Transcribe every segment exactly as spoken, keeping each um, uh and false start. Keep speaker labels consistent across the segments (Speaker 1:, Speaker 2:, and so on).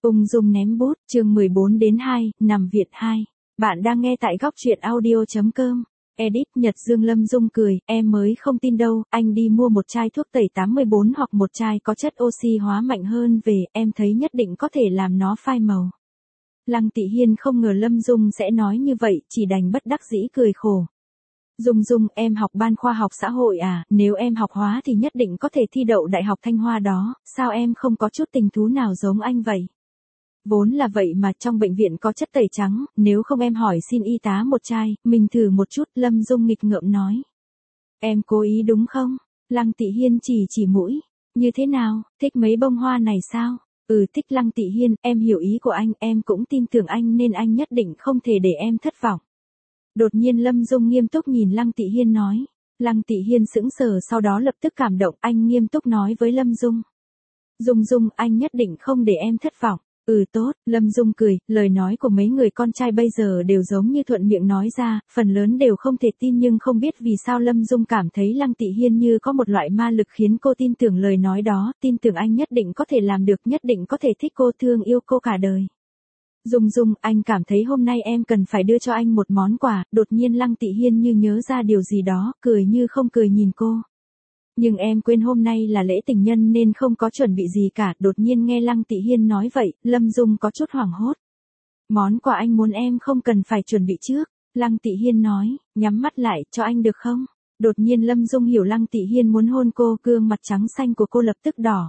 Speaker 1: Ung dung ném bút, chương mười bốn đến hai, nằm viện hai. Bạn đang nghe tại góc truyện audio chấm com. Edit Nhật Dương. Lâm Dung cười, em mới không tin đâu, anh đi mua một chai thuốc tẩy tám mươi bốn hoặc một chai có chất oxy hóa mạnh hơn về, em thấy nhất định có thể làm nó phai màu. Lăng Tị Hiên không ngờ Lâm Dung sẽ nói như vậy, chỉ đành bất đắc dĩ cười khổ. Dung Dung, em học ban khoa học xã hội à, nếu em học hóa thì nhất định có thể thi đậu Đại học Thanh Hoa đó, sao em không có chút tình thú nào giống anh vậy? Vốn là vậy mà, trong bệnh viện có chất tẩy trắng, nếu không em hỏi xin y tá một chai, mình thử một chút. Lâm Dung nghịch ngợm nói. Em cố ý đúng không? Lăng Tị Hiên chỉ chỉ mũi. Như thế nào, thích mấy bông hoa này sao? Ừ, thích. Lăng Tị Hiên, em hiểu ý của anh, em cũng tin tưởng anh nên anh nhất định không thể để em thất vọng. Đột nhiên Lâm Dung nghiêm túc nhìn Lăng Tị Hiên nói. Lăng Tị Hiên sững sờ, sau đó lập tức cảm động, anh nghiêm túc nói với Lâm Dung. Dung Dung, anh nhất định không để em thất vọng. Ừ tốt, Lâm Dung cười, lời nói của mấy người con trai bây giờ đều giống như thuận miệng nói ra, phần lớn đều không thể tin, nhưng không biết vì sao Lâm Dung cảm thấy Lăng Tị Hiên như có một loại ma lực khiến cô tin tưởng lời nói đó, tin tưởng anh nhất định có thể làm được, nhất định có thể thích cô, thương yêu cô cả đời. Dung Dung, anh cảm thấy hôm nay em cần phải đưa cho anh một món quà. Đột nhiên Lăng Tị Hiên như nhớ ra điều gì đó, cười như không cười nhìn cô. Nhưng em quên hôm nay là lễ tình nhân nên không có chuẩn bị gì cả. Đột nhiên nghe Lăng Tị Hiên nói vậy, Lâm Dung có chút hoảng hốt. Món quà anh muốn em không cần phải chuẩn bị trước. Lăng Tị Hiên nói, nhắm mắt lại, cho anh được không? Đột nhiên Lâm Dung hiểu Lăng Tị Hiên muốn hôn cô, gương mặt trắng xanh của cô lập tức đỏ.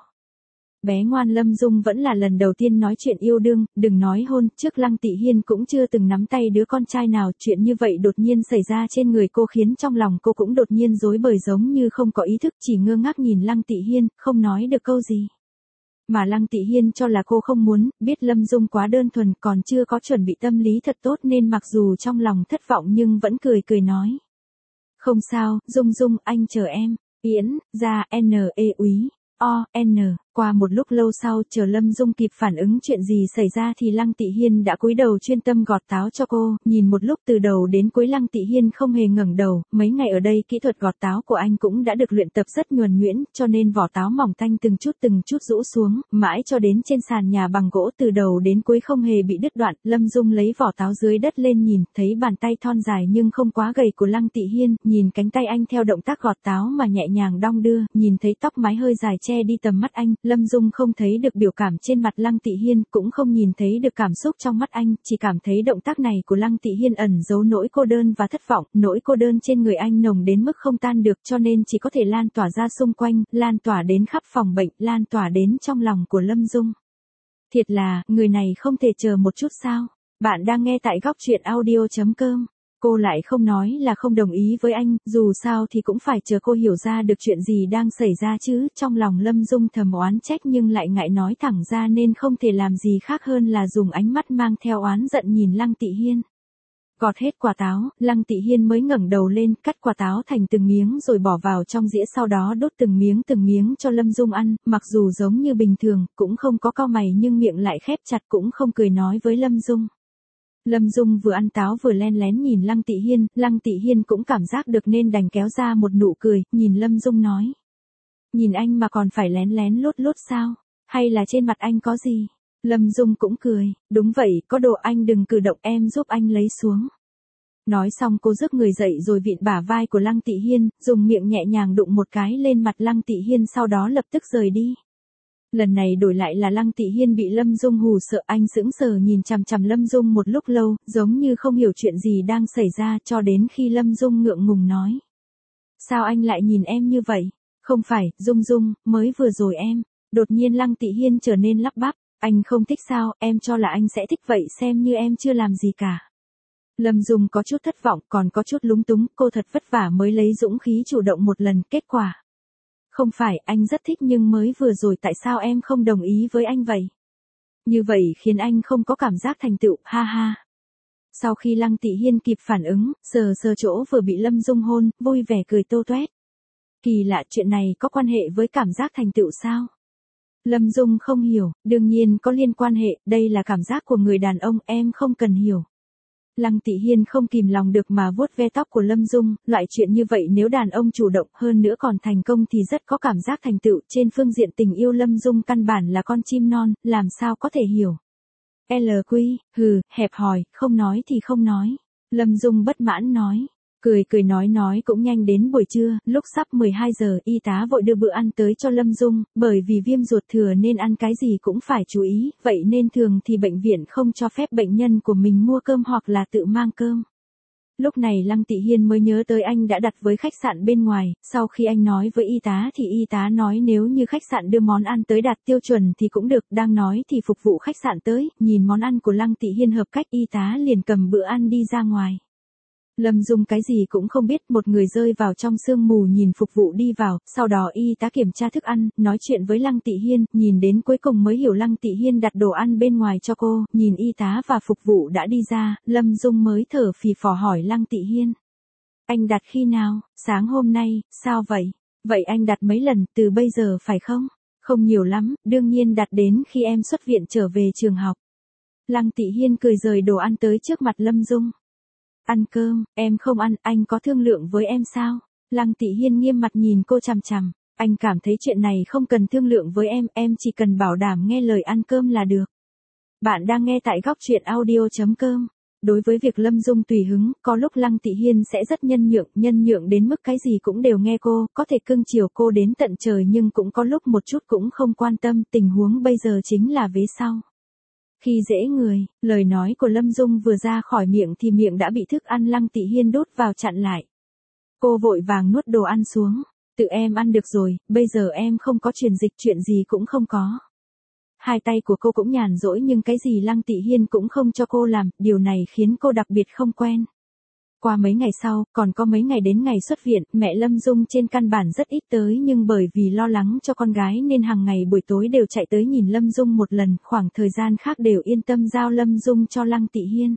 Speaker 1: Bé ngoan, Lâm Dung vẫn là lần đầu tiên nói chuyện yêu đương, đừng nói hôn, trước Lăng Tị Hiên cũng chưa từng nắm tay đứa con trai nào, chuyện như vậy đột nhiên xảy ra trên người cô khiến trong lòng cô cũng đột nhiên rối bời, giống như không có ý thức, chỉ ngơ ngác nhìn Lăng Tị Hiên, không nói được câu gì. Mà Lăng Tị Hiên cho là cô không muốn, biết Lâm Dung quá đơn thuần, còn chưa có chuẩn bị tâm lý thật tốt nên mặc dù trong lòng thất vọng nhưng vẫn cười cười nói. Không sao, Dung Dung, anh chờ em. Yến, ra, N, E, úy, O, N. Qua một lúc lâu sau, chờ Lâm Dung kịp phản ứng chuyện gì xảy ra thì Lăng Tị Hiên đã cúi đầu chuyên tâm gọt táo cho cô, nhìn một lúc từ đầu đến cuối Lăng Tị Hiên không hề ngẩng đầu, mấy ngày ở đây kỹ thuật gọt táo của anh cũng đã được luyện tập rất nhuần nhuyễn, cho nên vỏ táo mỏng tanh từng chút từng chút rũ xuống, mãi cho đến trên sàn nhà bằng gỗ từ đầu đến cuối không hề bị đứt đoạn. Lâm Dung lấy vỏ táo dưới đất lên nhìn, thấy bàn tay thon dài nhưng không quá gầy của Lăng Tị Hiên, nhìn cánh tay anh theo động tác gọt táo mà nhẹ nhàng đong đưa, nhìn thấy tóc mái hơi dài che đi tầm mắt anh, Lâm Dung không thấy được biểu cảm trên mặt Lăng Tị Hiên, cũng không nhìn thấy được cảm xúc trong mắt anh, chỉ cảm thấy động tác này của Lăng Tị Hiên ẩn giấu nỗi cô đơn và thất vọng, nỗi cô đơn trên người anh nồng đến mức không tan được, cho nên chỉ có thể lan tỏa ra xung quanh, lan tỏa đến khắp phòng bệnh, lan tỏa đến trong lòng của Lâm Dung. Thiệt là, người này không thể chờ một chút sao? Bạn đang nghe tại góc truyện audio chấm com. Cô lại không nói là không đồng ý với anh, dù sao thì cũng phải chờ cô hiểu ra được chuyện gì đang xảy ra chứ. Trong lòng Lâm Dung thầm oán trách nhưng lại ngại nói thẳng ra nên không thể làm gì khác hơn là dùng ánh mắt mang theo oán giận nhìn Lăng Tị Hiên. Gọt hết quả táo, Lăng Tị Hiên mới ngẩng đầu lên, cắt quả táo thành từng miếng rồi bỏ vào trong dĩa, sau đó đốt từng miếng từng miếng cho Lâm Dung ăn, mặc dù giống như bình thường, cũng không có cau mày nhưng miệng lại khép chặt, cũng không cười nói với Lâm Dung. Lâm Dung vừa ăn táo vừa len lén nhìn Lăng Tị Hiên, Lăng Tị Hiên cũng cảm giác được nên đành kéo ra một nụ cười, nhìn Lâm Dung nói. Nhìn anh mà còn phải lén lén lút lút sao? Hay là trên mặt anh có gì? Lâm Dung cũng cười, đúng vậy, có đồ, anh đừng cử động, em giúp anh lấy xuống. Nói xong cô giơ người dậy rồi vịn bả vai của Lăng Tị Hiên, dùng miệng nhẹ nhàng đụng một cái lên mặt Lăng Tị Hiên, sau đó lập tức rời đi. Lần này đổi lại là Lăng Tị Hiên bị Lâm Dung hù sợ, anh sững sờ nhìn chằm chằm Lâm Dung một lúc lâu, giống như không hiểu chuyện gì đang xảy ra, cho đến khi Lâm Dung ngượng ngùng nói. Sao anh lại nhìn em như vậy? Không phải, Dung Dung, mới vừa rồi em. Đột nhiên Lăng Tị Hiên trở nên lắp bắp, anh không thích sao, em cho là anh sẽ thích vậy, xem như em chưa làm gì cả. Lâm Dung có chút thất vọng, còn có chút lúng túng, cô thật vất vả mới lấy dũng khí chủ động một lần, kết quả. Không phải, anh rất thích nhưng mới vừa rồi tại sao em không đồng ý với anh vậy? Như vậy khiến anh không có cảm giác thành tựu, ha ha. Sau khi Lăng Tị Hiên kịp phản ứng, sờ sờ chỗ vừa bị Lâm Dung hôn, vui vẻ cười tô toét. Kỳ lạ, chuyện này có quan hệ với cảm giác thành tựu sao? Lâm Dung không hiểu, đương nhiên có liên quan hệ, đây là cảm giác của người đàn ông, em không cần hiểu. Lăng Tị Hiên không kìm lòng được mà vuốt ve tóc của Lâm Dung, loại chuyện như vậy nếu đàn ông chủ động hơn nữa còn thành công thì rất có cảm giác thành tựu, trên phương diện tình yêu Lâm Dung căn bản là con chim non, làm sao có thể hiểu. lờ quy, hừ, hẹp hòi, không nói thì không nói. Lâm Dung bất mãn nói. Cười cười nói nói cũng nhanh đến buổi trưa, lúc sắp mười hai giờ, y tá vội đưa bữa ăn tới cho Lâm Dung, bởi vì viêm ruột thừa nên ăn cái gì cũng phải chú ý, vậy nên thường thì bệnh viện không cho phép bệnh nhân của mình mua cơm hoặc là tự mang cơm. Lúc này Lăng Tị Hiên mới nhớ tới anh đã đặt với khách sạn bên ngoài, sau khi anh nói với y tá thì y tá nói nếu như khách sạn đưa món ăn tới đạt tiêu chuẩn thì cũng được, đang nói thì phục vụ khách sạn tới, nhìn món ăn của Lăng Tị Hiên hợp cách y tá liền cầm bữa ăn đi ra ngoài. Lâm Dung cái gì cũng không biết, một người rơi vào trong sương mù nhìn phục vụ đi vào, sau đó y tá kiểm tra thức ăn, nói chuyện với Lăng Tị Hiên, nhìn đến cuối cùng mới hiểu Lăng Tị Hiên đặt đồ ăn bên ngoài cho cô, nhìn y tá và phục vụ đã đi ra, Lâm Dung mới thở phì phò hỏi Lăng Tị Hiên. Anh đặt khi nào? Sáng hôm nay, sao vậy? Vậy anh đặt mấy lần, từ bây giờ phải không? Không nhiều lắm, đương nhiên đặt đến khi em xuất viện trở về trường học. Lăng Tị Hiên cười rời đồ ăn tới trước mặt Lâm Dung. Ăn cơm, em không ăn, anh có thương lượng với em sao? Lăng Tị Hiên nghiêm mặt nhìn cô chằm chằm, anh cảm thấy chuyện này không cần thương lượng với em, em chỉ cần bảo đảm nghe lời ăn cơm là được. Bạn đang nghe tại góc truyện audio chấm com. Đối với việc Lâm Dung tùy hứng, có lúc Lăng Tị Hiên sẽ rất nhân nhượng, nhân nhượng đến mức cái gì cũng đều nghe cô, có thể cưng chiều cô đến tận trời nhưng cũng có lúc một chút cũng không quan tâm, tình huống bây giờ chính là vế sau. Khi dễ người, lời nói của Lâm Dung vừa ra khỏi miệng thì miệng đã bị thức ăn Lăng Tị Hiên đút vào chặn lại. Cô vội vàng nuốt đồ ăn xuống, tự em ăn được rồi, bây giờ em không có truyền dịch, chuyện gì cũng không có. Hai tay của cô cũng nhàn rỗi nhưng cái gì Lăng Tị Hiên cũng không cho cô làm, điều này khiến cô đặc biệt không quen. Qua mấy ngày sau, còn có mấy ngày đến ngày xuất viện, mẹ Lâm Dung trên căn bản rất ít tới nhưng bởi vì lo lắng cho con gái nên hàng ngày buổi tối đều chạy tới nhìn Lâm Dung một lần, khoảng thời gian khác đều yên tâm giao Lâm Dung cho Lăng Tị Hiên.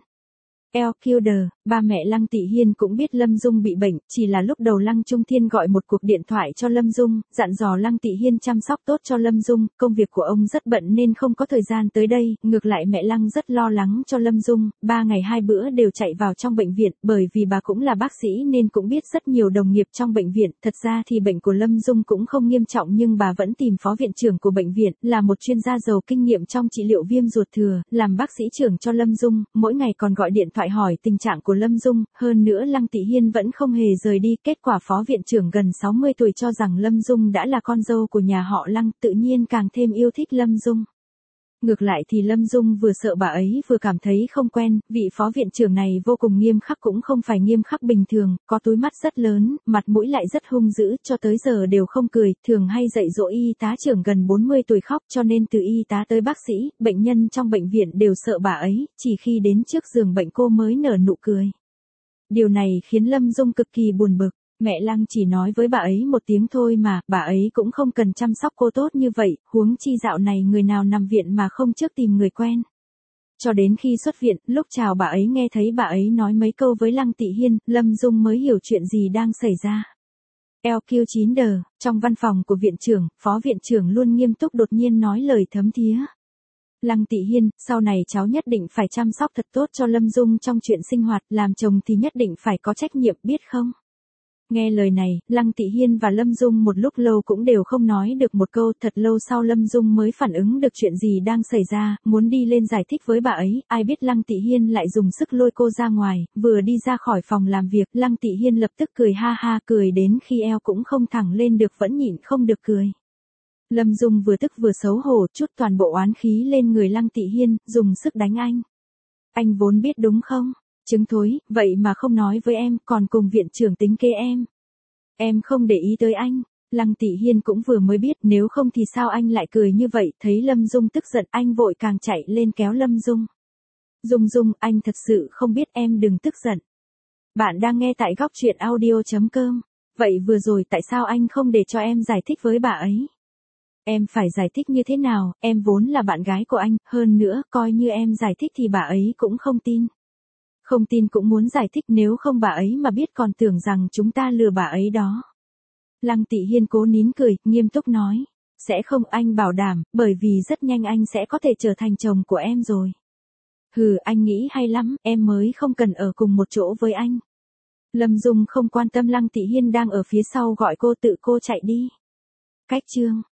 Speaker 1: El Kilder, ba mẹ Lăng Tị Hiên cũng biết Lâm Dung bị bệnh, chỉ là lúc đầu Lăng Trung Thiên gọi một cuộc điện thoại cho Lâm Dung, dặn dò Lăng Tị Hiên chăm sóc tốt cho Lâm Dung, công việc của ông rất bận nên không có thời gian tới đây, ngược lại mẹ Lăng rất lo lắng cho Lâm Dung, ba ngày hai bữa đều chạy vào trong bệnh viện, bởi vì bà cũng là bác sĩ nên cũng biết rất nhiều đồng nghiệp trong bệnh viện, thật ra thì bệnh của Lâm Dung cũng không nghiêm trọng nhưng bà vẫn tìm phó viện trưởng của bệnh viện, là một chuyên gia giàu kinh nghiệm trong trị liệu viêm ruột thừa, làm bác sĩ trưởng cho Lâm Dung, mỗi ngày còn gọi điện thoại hỏi tình trạng của Lâm Dung, hơn nữa Lăng Tị Hiên vẫn không hề rời đi, kết quả phó viện trưởng gần sáu mươi tuổi cho rằng Lâm Dung đã là con dâu của nhà họ Lăng, tự nhiên càng thêm yêu thích Lâm Dung. Ngược lại thì Lâm Dung vừa sợ bà ấy vừa cảm thấy không quen, vị phó viện trưởng này vô cùng nghiêm khắc cũng không phải nghiêm khắc bình thường, có túi mắt rất lớn, mặt mũi lại rất hung dữ, cho tới giờ đều không cười, thường hay dạy dỗ y tá trưởng gần bốn mươi tuổi khóc cho nên từ y tá tới bác sĩ, bệnh nhân trong bệnh viện đều sợ bà ấy, chỉ khi đến trước giường bệnh cô mới nở nụ cười. Điều này khiến Lâm Dung cực kỳ buồn bực. Mẹ Lăng chỉ nói với bà ấy một tiếng thôi mà, bà ấy cũng không cần chăm sóc cô tốt như vậy, huống chi dạo này người nào nằm viện mà không trước tìm người quen. Cho đến khi xuất viện, lúc chào bà ấy nghe thấy bà ấy nói mấy câu với Lăng Tị Hiên, Lâm Dung mới hiểu chuyện gì đang xảy ra. lờ quy chín đờ, trong văn phòng của viện trưởng, phó viện trưởng luôn nghiêm túc đột nhiên nói lời thấm thía. Lăng Tị Hiên, sau này cháu nhất định phải chăm sóc thật tốt cho Lâm Dung trong chuyện sinh hoạt, làm chồng thì nhất định phải có trách nhiệm biết không? Nghe lời này, Lăng Tị Hiên và Lâm Dung một lúc lâu cũng đều không nói được một câu, thật lâu sau Lâm Dung mới phản ứng được chuyện gì đang xảy ra, muốn đi lên giải thích với bà ấy, ai biết Lăng Tị Hiên lại dùng sức lôi cô ra ngoài, vừa đi ra khỏi phòng làm việc, Lăng Tị Hiên lập tức cười ha ha, cười đến khi eo cũng không thẳng lên được vẫn nhịn không được cười. Lâm Dung vừa tức vừa xấu hổ, chút toàn bộ oán khí lên người Lăng Tị Hiên, dùng sức đánh anh. Anh vốn biết đúng không? Chứng thối, vậy mà không nói với em, còn cùng viện trưởng tính kế em. Em không để ý tới anh. Lăng Tị Hiên cũng vừa mới biết, nếu không thì sao anh lại cười như vậy, thấy Lâm Dung tức giận, anh vội càng chạy lên kéo Lâm Dung. Dung Dung, anh thật sự không biết, em đừng tức giận. Bạn đang nghe tại góc truyện audio chấm com. Vậy vừa rồi tại sao anh không để cho em giải thích với bà ấy? Em phải giải thích như thế nào, em vốn là bạn gái của anh, hơn nữa, coi như em giải thích thì bà ấy cũng không tin. Không tin cũng muốn giải thích, nếu không bà ấy mà biết còn tưởng rằng chúng ta lừa bà ấy đó. Lăng Tị Hiên cố nín cười, nghiêm túc nói. Sẽ không, anh bảo đảm, bởi vì rất nhanh anh sẽ có thể trở thành chồng của em rồi. Hừ, anh nghĩ hay lắm, em mới không cần ở cùng một chỗ với anh. Lâm Dung không quan tâm Lăng Tị Hiên đang ở phía sau gọi cô, tự cô chạy đi. Cách chương